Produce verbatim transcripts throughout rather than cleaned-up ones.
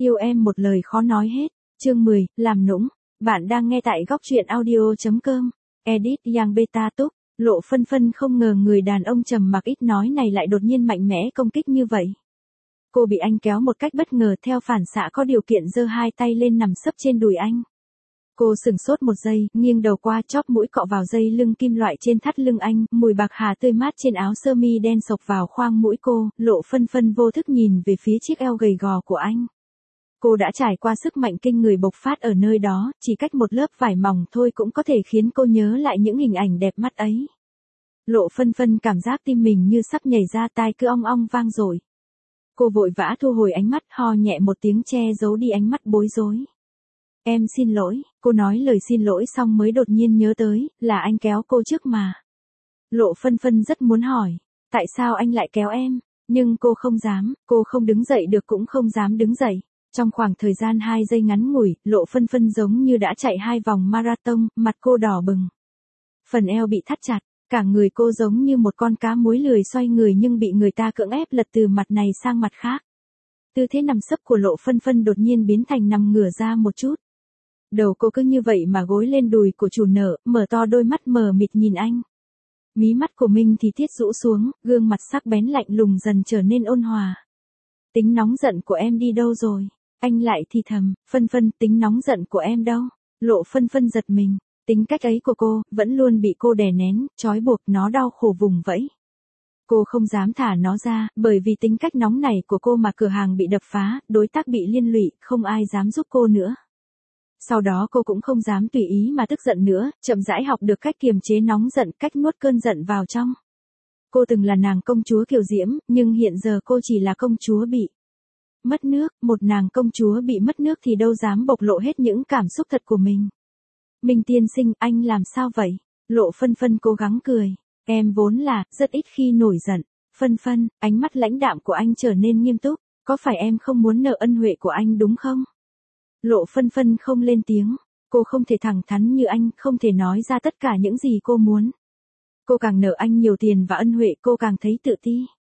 Yêu em một lời khó nói hết. Chương mười, làm nũng. Bạn đang nghe tại góc truyện audio chấm com. Edit Yang Beta Túc. Lộ Phân Phân không ngờ người đàn ông trầm mặc ít nói này lại đột nhiên mạnh mẽ công kích như vậy. Cô bị anh kéo một cách bất ngờ, theo phản xạ có điều kiện giơ hai tay lên nằm sấp trên đùi anh. Cô sửng sốt một giây, nghiêng đầu qua, chóp mũi cọ vào dây lưng kim loại trên thắt lưng anh, mùi bạc hà tươi mát trên áo sơ mi đen xộc vào khoang mũi cô. Lộ Phân Phân vô thức nhìn về phía chiếc eo gầy gò của anh. Cô đã trải qua sức mạnh kinh người bộc phát ở nơi đó, chỉ cách một lớp vải mỏng thôi cũng có thể khiến cô nhớ lại những hình ảnh đẹp mắt ấy. Lộ Phân Phân cảm giác tim mình như sắp nhảy ra, tai cứ ong ong vang dội. Cô vội vã thu hồi ánh mắt, ho nhẹ một tiếng che giấu đi ánh mắt bối rối. Em xin lỗi, cô nói lời xin lỗi xong mới đột nhiên nhớ tới, là anh kéo cô trước mà. Lộ Phân Phân rất muốn hỏi, tại sao anh lại kéo em, nhưng cô không dám, cô không đứng dậy được cũng không dám đứng dậy. Trong khoảng thời gian hai giây ngắn ngủi, Lộ Phân Phân giống như đã chạy hai vòng marathon, mặt cô đỏ bừng. Phần eo bị thắt chặt, cả người cô giống như một con cá muối lười xoay người nhưng bị người ta cưỡng ép lật từ mặt này sang mặt khác. Tư thế nằm sấp của Lộ Phân Phân đột nhiên biến thành nằm ngửa ra một chút. Đầu cô cứ như vậy mà gối lên đùi của chủ nợ, mở to đôi mắt mờ mịt nhìn anh. Mí mắt của mình thì thiết rũ xuống, gương mặt sắc bén lạnh lùng dần trở nên ôn hòa. Tính nóng giận của em đi đâu rồi? Anh lại thì thầm, Phân Phân, tính nóng giận của em đâu? Lộ Phân Phân giật mình, tính cách ấy của cô, vẫn luôn bị cô đè nén, trói buộc, nó đau khổ vùng vẫy. Cô không dám thả nó ra, bởi vì tính cách nóng này của cô mà cửa hàng bị đập phá, đối tác bị liên lụy, không ai dám giúp cô nữa. Sau đó cô cũng không dám tùy ý mà tức giận nữa, chậm rãi học được cách kiềm chế nóng giận, cách nuốt cơn giận vào trong. Cô từng là nàng công chúa kiều diễm, nhưng hiện giờ cô chỉ là công chúa bị mất nước. Một nàng công chúa bị mất nước thì đâu dám bộc lộ hết những cảm xúc thật của mình. Minh tiên sinh, anh làm sao vậy? Lộ Phân Phân cố gắng cười. Em vốn là, rất ít khi nổi giận. Phân Phân, ánh mắt lãnh đạm của anh trở nên nghiêm túc. Có phải em không muốn nợ ân huệ của anh đúng không? Lộ Phân Phân không lên tiếng. Cô không thể thẳng thắn như anh, không thể nói ra tất cả những gì cô muốn. Cô càng nợ anh nhiều tiền và ân huệ cô càng thấy tự ti.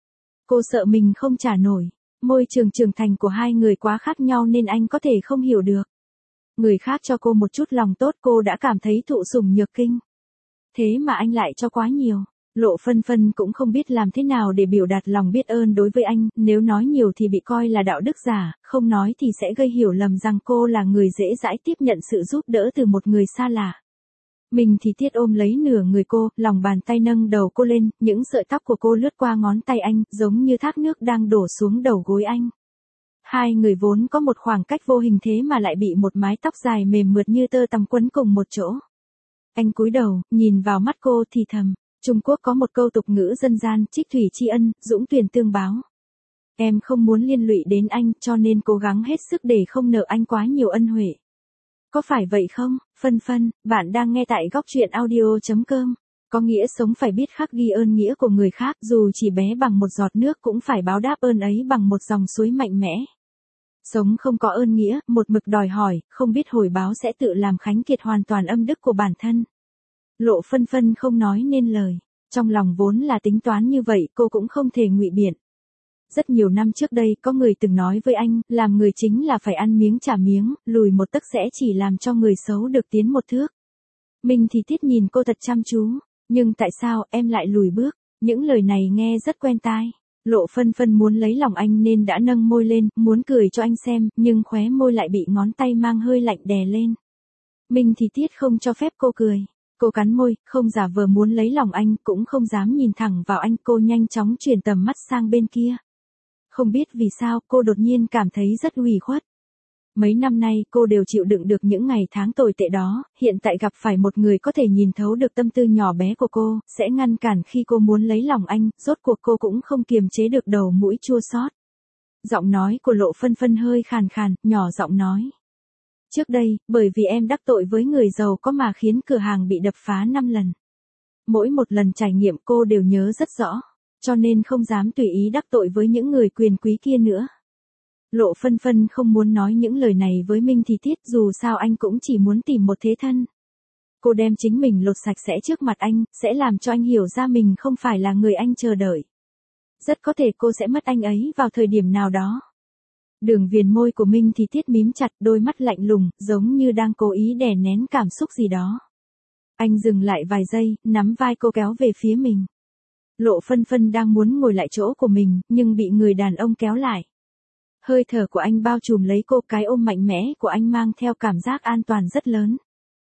Cô sợ mình không trả nổi. Môi trường trưởng thành của hai người quá khác nhau nên anh có thể không hiểu được. Người khác cho cô một chút lòng tốt cô đã cảm thấy thụ sủng nhược kinh. Thế mà anh lại cho quá nhiều. Lộ Phân Phân cũng không biết làm thế nào để biểu đạt lòng biết ơn đối với anh, nếu nói nhiều thì bị coi là đạo đức giả, không nói thì sẽ gây hiểu lầm rằng cô là người dễ dãi tiếp nhận sự giúp đỡ từ một người xa lạ. Mình thì thiết ôm lấy nửa người cô, lòng bàn tay nâng đầu cô lên, những sợi tóc của cô lướt qua ngón tay anh, giống như thác nước đang đổ xuống đầu gối anh. Hai người vốn có một khoảng cách vô hình thế mà lại bị một mái tóc dài mềm mượt như tơ tằm quấn cùng một chỗ. Anh cúi đầu, nhìn vào mắt cô thì thầm. Trung Quốc có một câu tục ngữ dân gian, trích thủy tri ân, dũng tuyển tương báo. Em không muốn liên lụy đến anh, cho nên cố gắng hết sức để không nợ anh quá nhiều ân huệ. Có phải vậy không, Phân Phân? Bạn đang nghe tại góc truyện audio chấm com. Có nghĩa sống phải biết khắc ghi ơn nghĩa của người khác, dù chỉ bé bằng một giọt nước cũng phải báo đáp ơn ấy bằng một dòng suối mạnh mẽ. Sống không có ơn nghĩa, một mực đòi hỏi, không biết hồi báo sẽ tự làm khánh kiệt hoàn toàn âm đức của bản thân. Lộ Phân Phân không nói nên lời. Trong lòng vốn là tính toán như vậy, cô cũng không thể ngụy biện. Rất nhiều năm trước đây, có người từng nói với anh, làm người chính là phải ăn miếng trả miếng, lùi một tấc sẽ chỉ làm cho người xấu được tiến một thước. Mình thì Tiết nhìn cô thật chăm chú. Nhưng tại sao em lại lùi bước? Những lời này nghe rất quen tai. Lộ Phân Phân muốn lấy lòng anh nên đã nâng môi lên, muốn cười cho anh xem, nhưng khóe môi lại bị ngón tay mang hơi lạnh đè lên. Mình thì Tiết không cho phép cô cười. Cô cắn môi, không giả vờ muốn lấy lòng anh, cũng không dám nhìn thẳng vào anh, cô nhanh chóng chuyển tầm mắt sang bên kia. Không biết vì sao, cô đột nhiên cảm thấy rất ủy khuất. Mấy năm nay, cô đều chịu đựng được những ngày tháng tồi tệ đó, hiện tại gặp phải một người có thể nhìn thấu được tâm tư nhỏ bé của cô, sẽ ngăn cản khi cô muốn lấy lòng anh, rốt cuộc cô cũng không kiềm chế được đầu mũi chua xót. Giọng nói của Lộ Phân Phân hơi khàn khàn, nhỏ giọng nói. Trước đây, bởi vì em đắc tội với người giàu có mà khiến cửa hàng bị đập phá năm lần. Mỗi một lần trải nghiệm cô đều nhớ rất rõ, cho nên không dám tùy ý đắc tội với những người quyền quý kia nữa. Lộ Phân Phân không muốn nói những lời này với Minh thì Tiết, dù sao anh cũng chỉ muốn tìm một thế thân. Cô đem chính mình lột sạch sẽ trước mặt anh, sẽ làm cho anh hiểu ra mình không phải là người anh chờ đợi. Rất có thể cô sẽ mất anh ấy vào thời điểm nào đó. Đường viền môi của Minh Thì Tiết mím chặt, đôi mắt lạnh lùng, giống như đang cố ý đè nén cảm xúc gì đó. Anh dừng lại vài giây, nắm vai cô kéo về phía mình. Lộ Phân Phân đang muốn ngồi lại chỗ của mình, nhưng bị người đàn ông kéo lại. Hơi thở của anh bao trùm lấy cô, cái ôm mạnh mẽ của anh mang theo cảm giác an toàn rất lớn.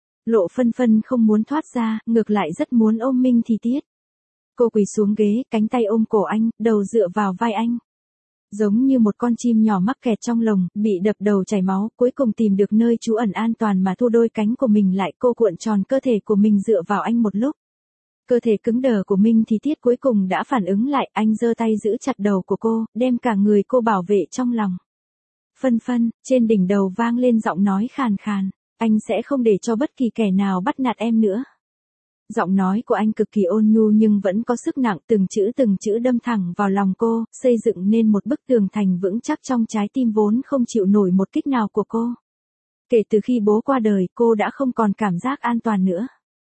Lộ Phân Phân không muốn thoát ra, ngược lại rất muốn ôm Minh Thì Tiết. Cô quỳ xuống ghế, cánh tay ôm cổ anh, đầu dựa vào vai anh. Giống như một con chim nhỏ mắc kẹt trong lồng, bị đập đầu chảy máu, cuối cùng tìm được nơi trú ẩn an toàn mà thu đôi cánh của mình lại, cô cuộn tròn cơ thể của mình dựa vào anh một lúc. Cơ thể cứng đờ của Minh Thì Tiết cuối cùng đã phản ứng lại, anh giơ tay giữ chặt đầu của cô, đem cả người cô bảo vệ trong lòng. Phân Phân, trên đỉnh đầu vang lên giọng nói khàn khàn, anh sẽ không để cho bất kỳ kẻ nào bắt nạt em nữa. Giọng nói của anh cực kỳ ôn nhu nhưng vẫn có sức nặng, từng chữ từng chữ đâm thẳng vào lòng cô, xây dựng nên một bức tường thành vững chắc trong trái tim vốn không chịu nổi một kích nào của cô. Kể từ khi bố qua đời, cô đã không còn cảm giác an toàn nữa.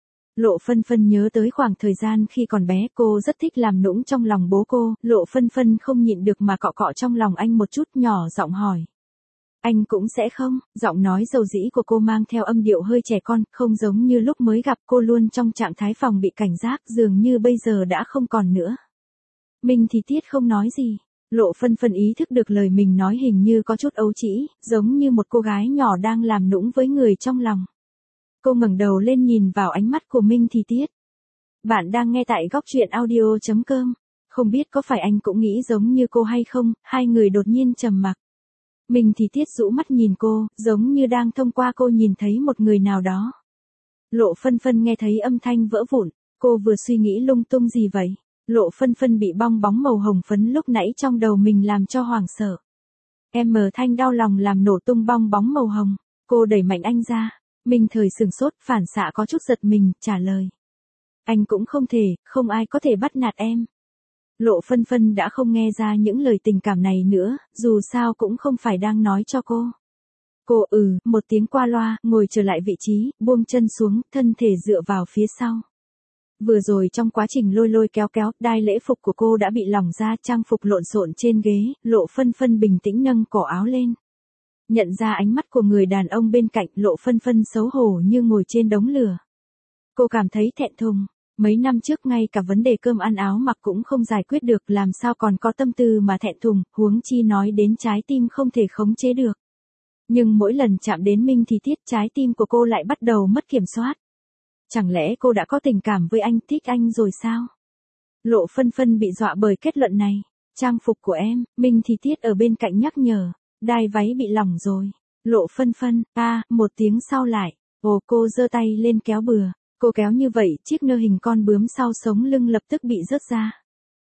Lộ Phân Phân nhớ tới khoảng thời gian khi còn bé, cô rất thích làm nũng trong lòng bố cô. Lộ Phân Phân không nhịn được mà cọ cọ trong lòng anh một chút, nhỏ giọng hỏi. Anh cũng sẽ không? Giọng nói dầu dĩ của cô mang theo âm điệu hơi trẻ con, không giống như lúc mới gặp, cô luôn trong trạng thái phòng bị cảnh giác, dường như bây giờ đã không còn nữa. Minh Thì Tiết không nói gì. Lộ Phân Phân ý thức được lời mình nói hình như có chút ấu trĩ, giống như một cô gái nhỏ đang làm nũng với người trong lòng. Cô ngẩng đầu lên nhìn vào ánh mắt của Minh Thì Tiết. Bạn đang nghe tại góc truyện audio chấm com. Không biết có phải anh cũng nghĩ giống như cô hay không, hai người đột nhiên trầm mặc. Minh Thì Tiết rũ mắt nhìn cô, giống như đang thông qua cô nhìn thấy một người nào đó. Lộ Phân Phân nghe thấy âm thanh vỡ vụn, cô vừa suy nghĩ lung tung gì vậy? Lộ Phân Phân bị bong bóng màu hồng phấn lúc nãy trong đầu mình làm cho hoảng sợ. Em mờ thanh đau lòng làm nổ tung bong bóng màu hồng, cô đẩy mạnh anh ra. Minh Thời sừng sốt, phản xạ có chút giật mình, trả lời. Anh cũng không thể, không ai có thể bắt nạt em. Lộ Phân Phân đã không nghe ra những lời tình cảm này nữa, dù sao cũng không phải đang nói cho cô. Cô ừ, một tiếng qua loa, ngồi trở lại vị trí, buông chân xuống, thân thể dựa vào phía sau. Vừa rồi trong quá trình lôi lôi kéo kéo, đai lễ phục của cô đã bị lỏng ra, trang phục lộn xộn trên ghế, Lộ Phân Phân bình tĩnh nâng cổ áo lên. Nhận ra ánh mắt của người đàn ông bên cạnh, Lộ Phân Phân xấu hổ như ngồi trên đống lửa. Cô cảm thấy thẹn thùng. Mấy năm trước ngay cả vấn đề cơm ăn áo mặc cũng không giải quyết được, làm sao còn có tâm tư mà thẹn thùng, huống chi nói đến trái tim không thể khống chế được. Nhưng mỗi lần chạm đến Minh Thì Tiết, trái tim của cô lại bắt đầu mất kiểm soát. Chẳng lẽ cô đã có tình cảm với anh, thích anh rồi sao? Lộ Phân Phân bị dọa bởi kết luận này. Trang phục của em, Minh Thì Tiết ở bên cạnh nhắc nhở. Đai váy bị lỏng rồi. Lộ Phân Phân, a, à, một tiếng sau lại. Ồ, cô giơ tay lên kéo bừa. Cô kéo như vậy, chiếc nơ hình con bướm sau sống lưng lập tức bị rớt ra.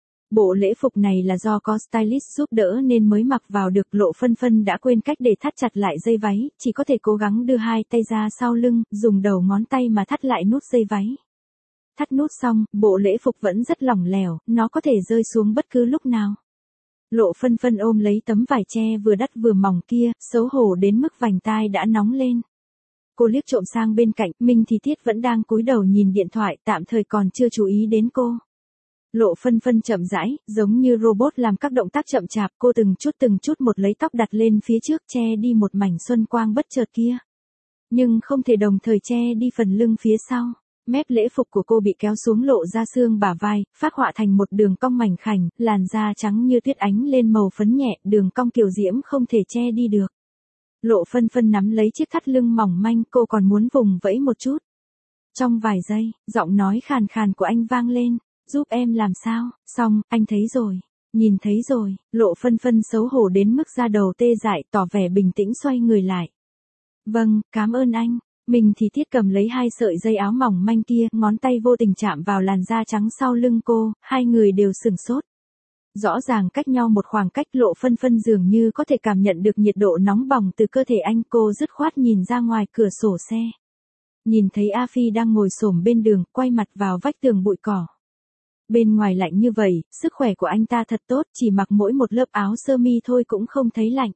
Bộ lễ phục này là do có stylist giúp đỡ nên mới mặc vào được. Lộ Phân Phân đã quên cách để thắt chặt lại dây váy, chỉ có thể cố gắng đưa hai tay ra sau lưng, dùng đầu ngón tay mà thắt lại nút dây váy. Thắt nút xong, bộ lễ phục vẫn rất lỏng lẻo, nó có thể rơi xuống bất cứ lúc nào. Lộ Phân Phân ôm lấy tấm vải che vừa đắt vừa mỏng kia, xấu hổ đến mức vành tai đã nóng lên. Cô liếc trộm sang bên cạnh, Minh Thì Tiết vẫn đang cúi đầu nhìn điện thoại, tạm thời còn chưa chú ý đến cô. Lộ Phân Phân chậm rãi, giống như robot làm các động tác chậm chạp, cô từng chút từng chút một lấy tóc đặt lên phía trước che đi một mảnh xuân quang bất chợt kia. Nhưng không thể đồng thời che đi phần lưng phía sau. Mép lễ phục của cô bị kéo xuống lộ ra xương bả vai, phác họa thành một đường cong mảnh khảnh, làn da trắng như tuyết ánh lên màu phấn nhẹ, đường cong kiều diễm không thể che đi được. Lộ Phân Phân nắm lấy chiếc thắt lưng mỏng manh, cô còn muốn vùng vẫy một chút. Trong vài giây, giọng nói khàn khàn của anh vang lên, giúp em làm sao? Xong, anh thấy rồi, nhìn thấy rồi. Lộ Phân Phân xấu hổ đến mức da đầu tê dại, tỏ vẻ bình tĩnh xoay người lại. Vâng, cảm ơn anh. Mình thì Tiết cầm lấy hai sợi dây áo mỏng manh kia, ngón tay vô tình chạm vào làn da trắng sau lưng cô, hai người đều sửng sốt. Rõ ràng cách nhau một khoảng cách, Lộ Phân Phân dường như có thể cảm nhận được nhiệt độ nóng bỏng từ cơ thể anh, cô dứt khoát nhìn ra ngoài cửa sổ xe. Nhìn thấy A Phi đang ngồi xổm bên đường, quay mặt vào vách tường bụi cỏ. Bên ngoài lạnh như vậy, sức khỏe của anh ta thật tốt, chỉ mặc mỗi một lớp áo sơ mi thôi cũng không thấy lạnh.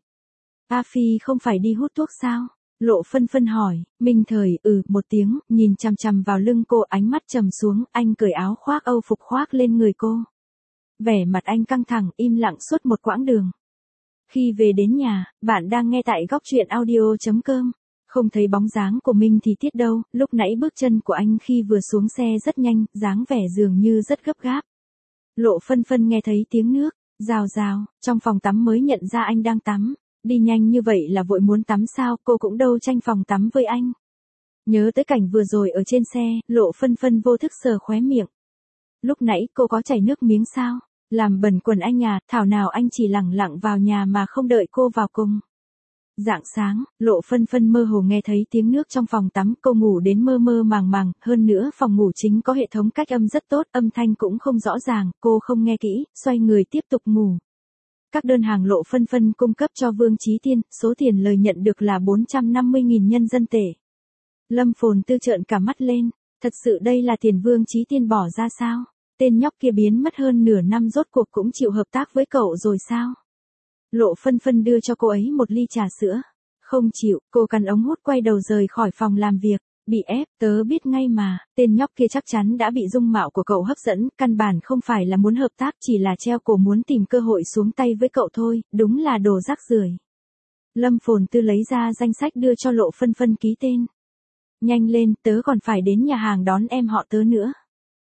A Phi không phải đi hút thuốc sao? Lộ Phân Phân hỏi. Minh Thời ừ một tiếng, nhìn chằm chằm vào lưng cô, ánh mắt trầm xuống, anh cởi áo khoác Âu phục khoác lên người cô. Vẻ mặt anh căng thẳng, im lặng suốt một quãng đường. Khi về đến nhà, bạn đang nghe tại góc truyện audio.com. Không thấy bóng dáng của Minh thì Tiết đâu, lúc nãy bước chân của anh khi vừa xuống xe rất nhanh, dáng vẻ dường như rất gấp gáp. Lộ Phân Phân nghe thấy tiếng nước, rào rào, trong phòng tắm mới nhận ra anh đang tắm. Đi nhanh như vậy là vội muốn tắm sao, cô cũng đâu tranh phòng tắm với anh. Nhớ tới cảnh vừa rồi ở trên xe, Lộ Phân Phân vô thức sờ khóe miệng. Lúc nãy cô có chảy nước miếng sao? Làm bẩn quần anh à, thảo nào anh chỉ lẳng lặng vào nhà mà không đợi cô vào cùng. Rạng sáng, Lộ Phân Phân mơ hồ nghe thấy tiếng nước trong phòng tắm, cô ngủ đến mơ mơ màng màng, hơn nữa phòng ngủ chính có hệ thống cách âm rất tốt, âm thanh cũng không rõ ràng, cô không nghe kỹ, xoay người tiếp tục ngủ. Các đơn hàng Lộ Phân Phân cung cấp cho Vương Chí Tiên, số tiền lời nhận được là bốn trăm năm mươi nghìn nhân dân tệ. Lâm Phồn Tư trợn cả mắt lên, thật sự đây là tiền Vương Chí Tiên bỏ ra sao? Tên nhóc kia biến mất hơn nửa năm rốt cuộc cũng chịu hợp tác với cậu rồi sao? Lộ Phân Phân đưa cho cô ấy một ly trà sữa. Không chịu, cô cắn ống hút quay đầu rời khỏi phòng làm việc. Bị ép, tớ biết ngay mà, tên nhóc kia chắc chắn đã bị dung mạo của cậu hấp dẫn, căn bản không phải là muốn hợp tác, chỉ là treo cổ muốn tìm cơ hội xuống tay với cậu thôi, đúng là đồ rác rưởi. Lâm Phồn Tư lấy ra danh sách đưa cho Lộ Phân Phân ký tên. Nhanh lên, tớ còn phải đến nhà hàng đón em họ tớ nữa.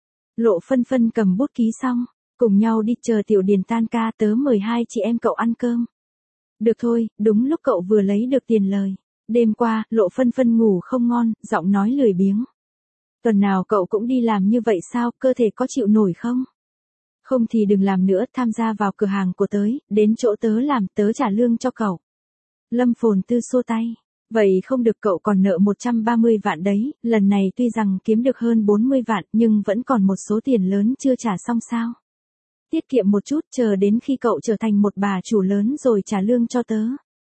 Lộ Phân Phân cầm bút ký xong, cùng nhau đi chờ Tiểu Điền tan ca, tớ mời hai chị em cậu ăn cơm. Được thôi, đúng lúc cậu vừa lấy được tiền lời. Đêm qua, Lộ Phân Phân ngủ không ngon, giọng nói lười biếng. Tuần nào cậu cũng đi làm như vậy sao, cơ thể có chịu nổi không? Không thì đừng làm nữa, tham gia vào cửa hàng của tớ, đến chỗ tớ làm, tớ trả lương cho cậu. Lâm Phồn Tư xua tay. Vậy không được, cậu còn nợ một trăm ba mươi vạn đấy, lần này tuy rằng kiếm được hơn bốn mươi vạn nhưng vẫn còn một số tiền lớn chưa trả xong sao? Tiết kiệm một chút, chờ đến khi cậu trở thành một bà chủ lớn rồi trả lương cho tớ.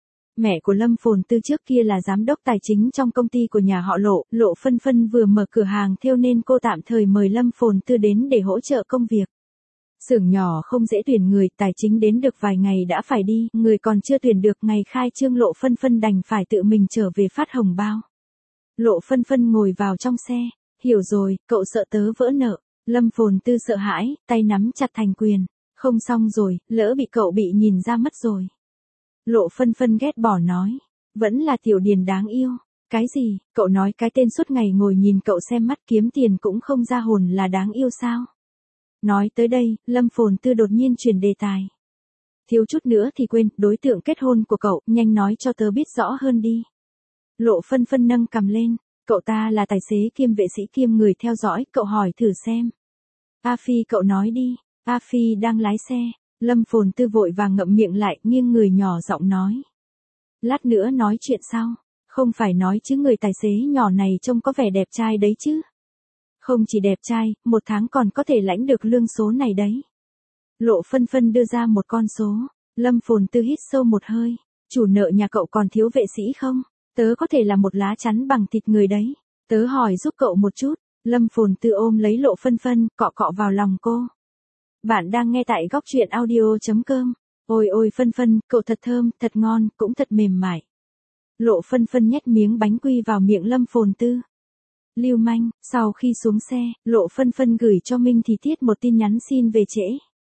Mẹ của Lâm Phồn Tư trước kia là giám đốc tài chính trong công ty của nhà họ Lộ, Lộ Phân Phân vừa mở cửa hàng thêu nên cô tạm thời mời Lâm Phồn Tư đến để hỗ trợ công việc. Xưởng nhỏ không dễ tuyển người, tài chính đến được vài ngày đã phải đi, người còn chưa tuyển được, ngày khai trương Lộ Phân Phân đành phải tự mình trở về phát hồng bao. Lộ Phân Phân ngồi vào trong xe, hiểu rồi, cậu sợ tớ vỡ nợ. Lâm Phồn Tư sợ hãi, tay nắm chặt thành quyền, không xong rồi, lỡ bị cậu bị nhìn ra mất rồi. Lộ Phân Phân ghét bỏ nói, vẫn là Tiểu Điền đáng yêu. Cái gì, cậu nói cái tên suốt ngày ngồi nhìn cậu xem mắt kiếm tiền cũng không ra hồn là đáng yêu sao? Nói tới đây, Lâm Phồn Tư đột nhiên chuyển đề tài. Thiếu chút nữa thì quên, đối tượng kết hôn của cậu, nhanh nói cho tớ biết rõ hơn đi. Lộ Phân Phân nâng cằm lên, cậu ta là tài xế kiêm vệ sĩ kiêm người theo dõi, cậu hỏi thử xem. A Phi cậu nói đi, A Phi đang lái xe. Lâm Phồn Tư vội vàng ngậm miệng lại, nghiêng người nhỏ giọng nói. Lát nữa nói chuyện sau, không phải nói chứ người tài xế nhỏ này trông có vẻ đẹp trai đấy chứ. Không chỉ đẹp trai, một tháng còn có thể lãnh được lương số này đấy. Lộ Phân Phân đưa ra một con số, Lâm Phồn Tư hít sâu một hơi, chủ nợ nhà cậu còn thiếu vệ sĩ không? Tớ có thể là một lá chắn bằng thịt người đấy, tớ hỏi giúp cậu một chút. Lâm Phồn Tư ôm lấy Lộ Phân Phân, cọ cọ vào lòng cô. Bạn đang nghe tại góc truyện audio.com. Ôi ôi Phân Phân, cậu thật thơm, thật ngon, cũng thật mềm mại. Lộ Phân Phân nhét miếng bánh quy vào miệng Lâm Phồn Tư. Lưu manh, sau khi xuống xe, Lộ Phân Phân gửi cho Minh Thì Tiết một tin nhắn xin về trễ.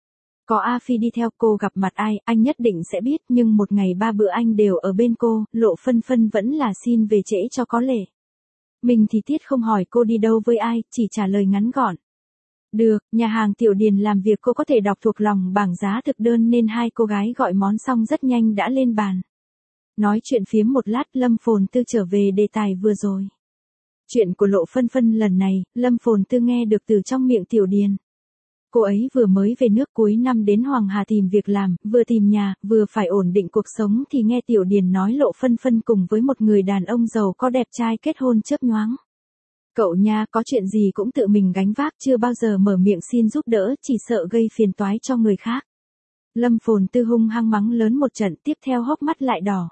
Có A Phi đi theo cô gặp mặt ai, anh nhất định sẽ biết, nhưng một ngày ba bữa anh đều ở bên cô, Lộ Phân Phân vẫn là xin về trễ cho có lệ. Minh Thì Tiết không hỏi cô đi đâu với ai, chỉ trả lời ngắn gọn. Được, nhà hàng Tiểu Điền làm việc cô có thể đọc thuộc lòng bảng giá thực đơn nên hai cô gái gọi món xong rất nhanh đã lên bàn. Nói chuyện phiếm một lát, Lâm Phồn Tư trở về đề tài vừa rồi. Chuyện của Lộ Phân Phân lần này, Lâm Phồn Tư nghe được từ trong miệng Tiểu Điền. Cô ấy vừa mới về nước cuối năm đến Hoàng Hà tìm việc làm, vừa tìm nhà, vừa phải ổn định cuộc sống thì nghe Tiểu Điền nói Lộ Phân Phân cùng với một người đàn ông giàu có đẹp trai kết hôn chớp nhoáng. Cậu nha, có chuyện gì cũng tự mình gánh vác, chưa bao giờ mở miệng xin giúp đỡ, chỉ sợ gây phiền toái cho người khác. Lâm Phồn Tư hung hăng mắng lớn một trận, tiếp theo hốc mắt lại đỏ.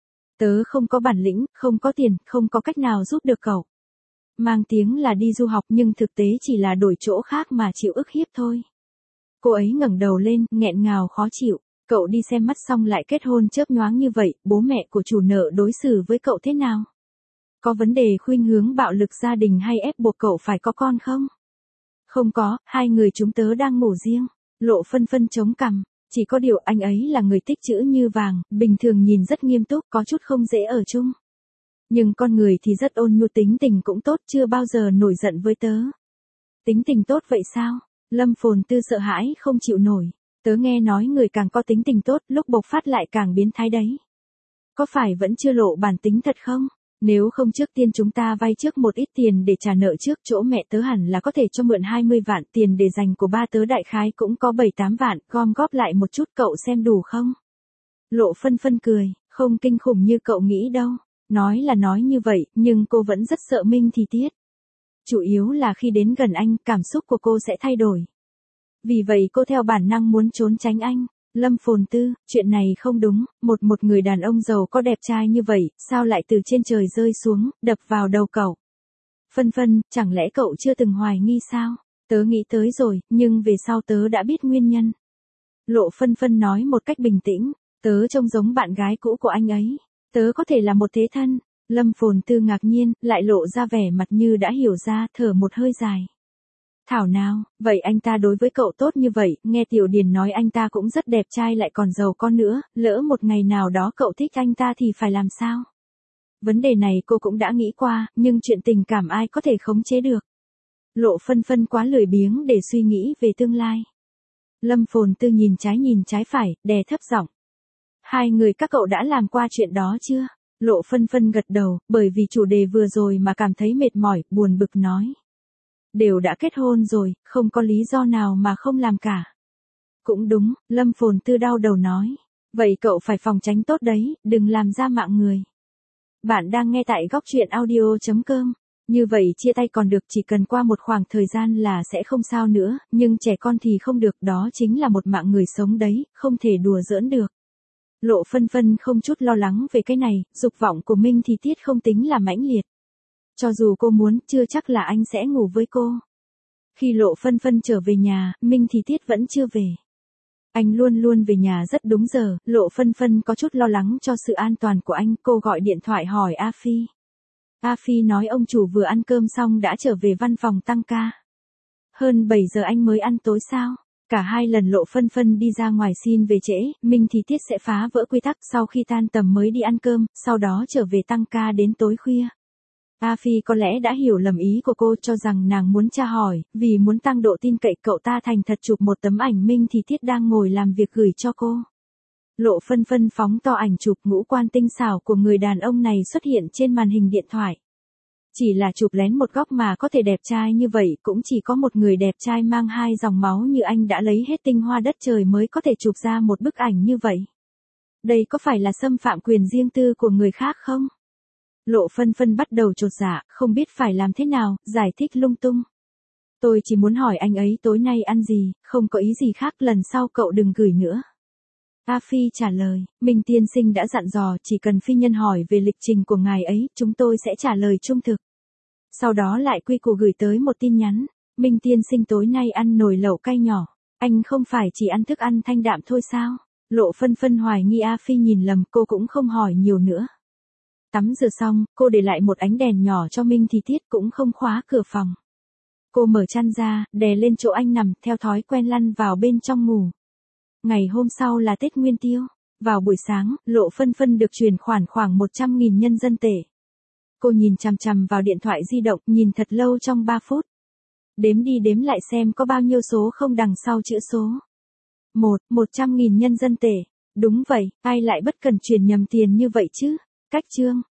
Tớ không có bản lĩnh, không có tiền, không có cách nào giúp được cậu. Mang tiếng là đi du học nhưng thực tế chỉ là đổi chỗ khác mà chịu ức hiếp thôi. Cô ấy ngẩng đầu lên, nghẹn ngào khó chịu. Cậu đi xem mắt xong lại kết hôn chớp nhoáng như vậy, bố mẹ của chủ nợ đối xử với cậu thế nào? Có vấn đề khuynh hướng bạo lực gia đình hay ép buộc cậu phải có con không? Không có, hai người chúng tớ đang ngủ riêng. Lộ Phân Phân chống cằm. Chỉ có điều anh ấy là người tích chữ như vàng, bình thường nhìn rất nghiêm túc, có chút không dễ ở chung. Nhưng con người thì rất ôn nhu, tính tình cũng tốt, chưa bao giờ nổi giận với tớ. Tính tình tốt vậy sao? Lâm Phồn Tư sợ hãi không chịu nổi. Tớ nghe nói người càng có tính tình tốt, lúc bộc phát lại càng biến thái đấy. Có phải vẫn chưa lộ bản tính thật không? Nếu không trước tiên chúng ta vay trước một ít tiền để trả nợ trước, chỗ mẹ tớ hẳn là có thể cho mượn hai mươi vạn, tiền để dành của ba tớ đại khái cũng có bảy tám vạn, gom góp lại một chút cậu xem đủ không? Lộ Phân Phân cười, không kinh khủng như cậu nghĩ đâu. Nói là nói như vậy, nhưng cô vẫn rất sợ Minh Thì Tiết. Chủ yếu là khi đến gần anh, cảm xúc của cô sẽ thay đổi. Vì vậy cô theo bản năng muốn trốn tránh anh. Lâm Phồn Tư, chuyện này không đúng, một một người đàn ông giàu có đẹp trai như vậy, sao lại từ trên trời rơi xuống, đập vào đầu cậu? Phân Phân, chẳng lẽ cậu chưa từng hoài nghi sao? Tớ nghĩ tới rồi, nhưng về sau tớ đã biết nguyên nhân. Lộ Phân Phân nói một cách bình tĩnh, tớ trông giống bạn gái cũ của anh ấy. Tớ có thể là một thế thân. Lâm Phồn Tư ngạc nhiên, lại lộ ra vẻ mặt như đã hiểu ra, thở một hơi dài. Thảo nào, vậy anh ta đối với cậu tốt như vậy, nghe Tiểu Điền nói anh ta cũng rất đẹp trai lại còn giàu có nữa, lỡ một ngày nào đó cậu thích anh ta thì phải làm sao? Vấn đề này cô cũng đã nghĩ qua, nhưng chuyện tình cảm ai có thể khống chế được. Lộ Phân Phân quá lười biếng để suy nghĩ về tương lai. Lâm Phồn Tư nhìn trái nhìn trái phải, đè thấp giọng. Hai người các cậu đã làm qua chuyện đó chưa? Lộ Phân Phân gật đầu, bởi vì chủ đề vừa rồi mà cảm thấy mệt mỏi, buồn bực nói. Đều đã kết hôn rồi, không có lý do nào mà không làm cả. Cũng đúng, Lâm Phồn Tư đau đầu nói. Vậy cậu phải phòng tránh tốt đấy, đừng làm ra mạng người. Bạn đang nghe tại góc truyện audio chấm com. Như vậy chia tay còn được, chỉ cần qua một khoảng thời gian là sẽ không sao nữa, nhưng trẻ con thì không được, đó chính là một mạng người sống đấy, không thể đùa giỡn được. Lộ Phân Phân không chút lo lắng về cái này, dục vọng của Minh Thì Tiết không tính là mãnh liệt. Cho dù cô muốn, chưa chắc là anh sẽ ngủ với cô. Khi Lộ Phân Phân trở về nhà, Minh Thì Tiết vẫn chưa về. Anh luôn luôn về nhà rất đúng giờ, Lộ Phân Phân có chút lo lắng cho sự an toàn của anh, cô gọi điện thoại hỏi A Phi. A Phi nói ông chủ vừa ăn cơm xong đã trở về văn phòng tăng ca. Hơn bảy giờ anh mới ăn tối sao? Cả hai lần Lộ Phân Phân đi ra ngoài xin về trễ, Minh Thì Tiết sẽ phá vỡ quy tắc, sau khi tan tầm mới đi ăn cơm, sau đó trở về tăng ca đến tối khuya. A Phi có lẽ đã hiểu lầm ý của cô, cho rằng nàng muốn tra hỏi, vì muốn tăng độ tin cậy cậu ta thành thật chụp một tấm ảnh Minh Thì Tiết đang ngồi làm việc gửi cho cô. Lộ Phân Phân phóng to ảnh chụp ngũ quan tinh xảo của người đàn ông này xuất hiện trên màn hình điện thoại. Chỉ là chụp lén một góc mà có thể đẹp trai như vậy, cũng chỉ có một người đẹp trai mang hai dòng máu như anh đã lấy hết tinh hoa đất trời mới có thể chụp ra một bức ảnh như vậy. Đây có phải là xâm phạm quyền riêng tư của người khác không? Lộ Phân Phân bắt đầu chột dạ, không biết phải làm thế nào, giải thích lung tung. Tôi chỉ muốn hỏi anh ấy tối nay ăn gì, không có ý gì khác, lần sau cậu đừng gửi nữa. A Phi trả lời, Minh tiên sinh đã dặn dò, chỉ cần phi nhân hỏi về lịch trình của ngài ấy, chúng tôi sẽ trả lời trung thực. Sau đó lại quy củ gửi tới một tin nhắn, Minh tiên sinh tối nay ăn nồi lẩu cay nhỏ, anh không phải chỉ ăn thức ăn thanh đạm thôi sao? Lộ Phân Phân hoài nghi A Phi nhìn lầm, cô cũng không hỏi nhiều nữa. Tắm rửa xong, cô để lại một ánh đèn nhỏ cho Minh Thì Tiết, cũng không khóa cửa phòng. Cô mở chăn ra, đè lên chỗ anh nằm, theo thói quen lăn vào bên trong ngủ. Ngày hôm sau là Tết Nguyên Tiêu. Vào buổi sáng, Lộ Phân Phân được chuyển khoản khoảng một trăm nghìn nhân dân tệ. Cô nhìn chằm chằm vào điện thoại di động, nhìn thật lâu trong ba phút. Đếm đi đếm lại xem có bao nhiêu số không đằng sau chữ số. Một, một trăm nghìn nhân dân tệ. Đúng vậy, ai lại bất cần chuyển nhầm tiền như vậy chứ? Cách chương.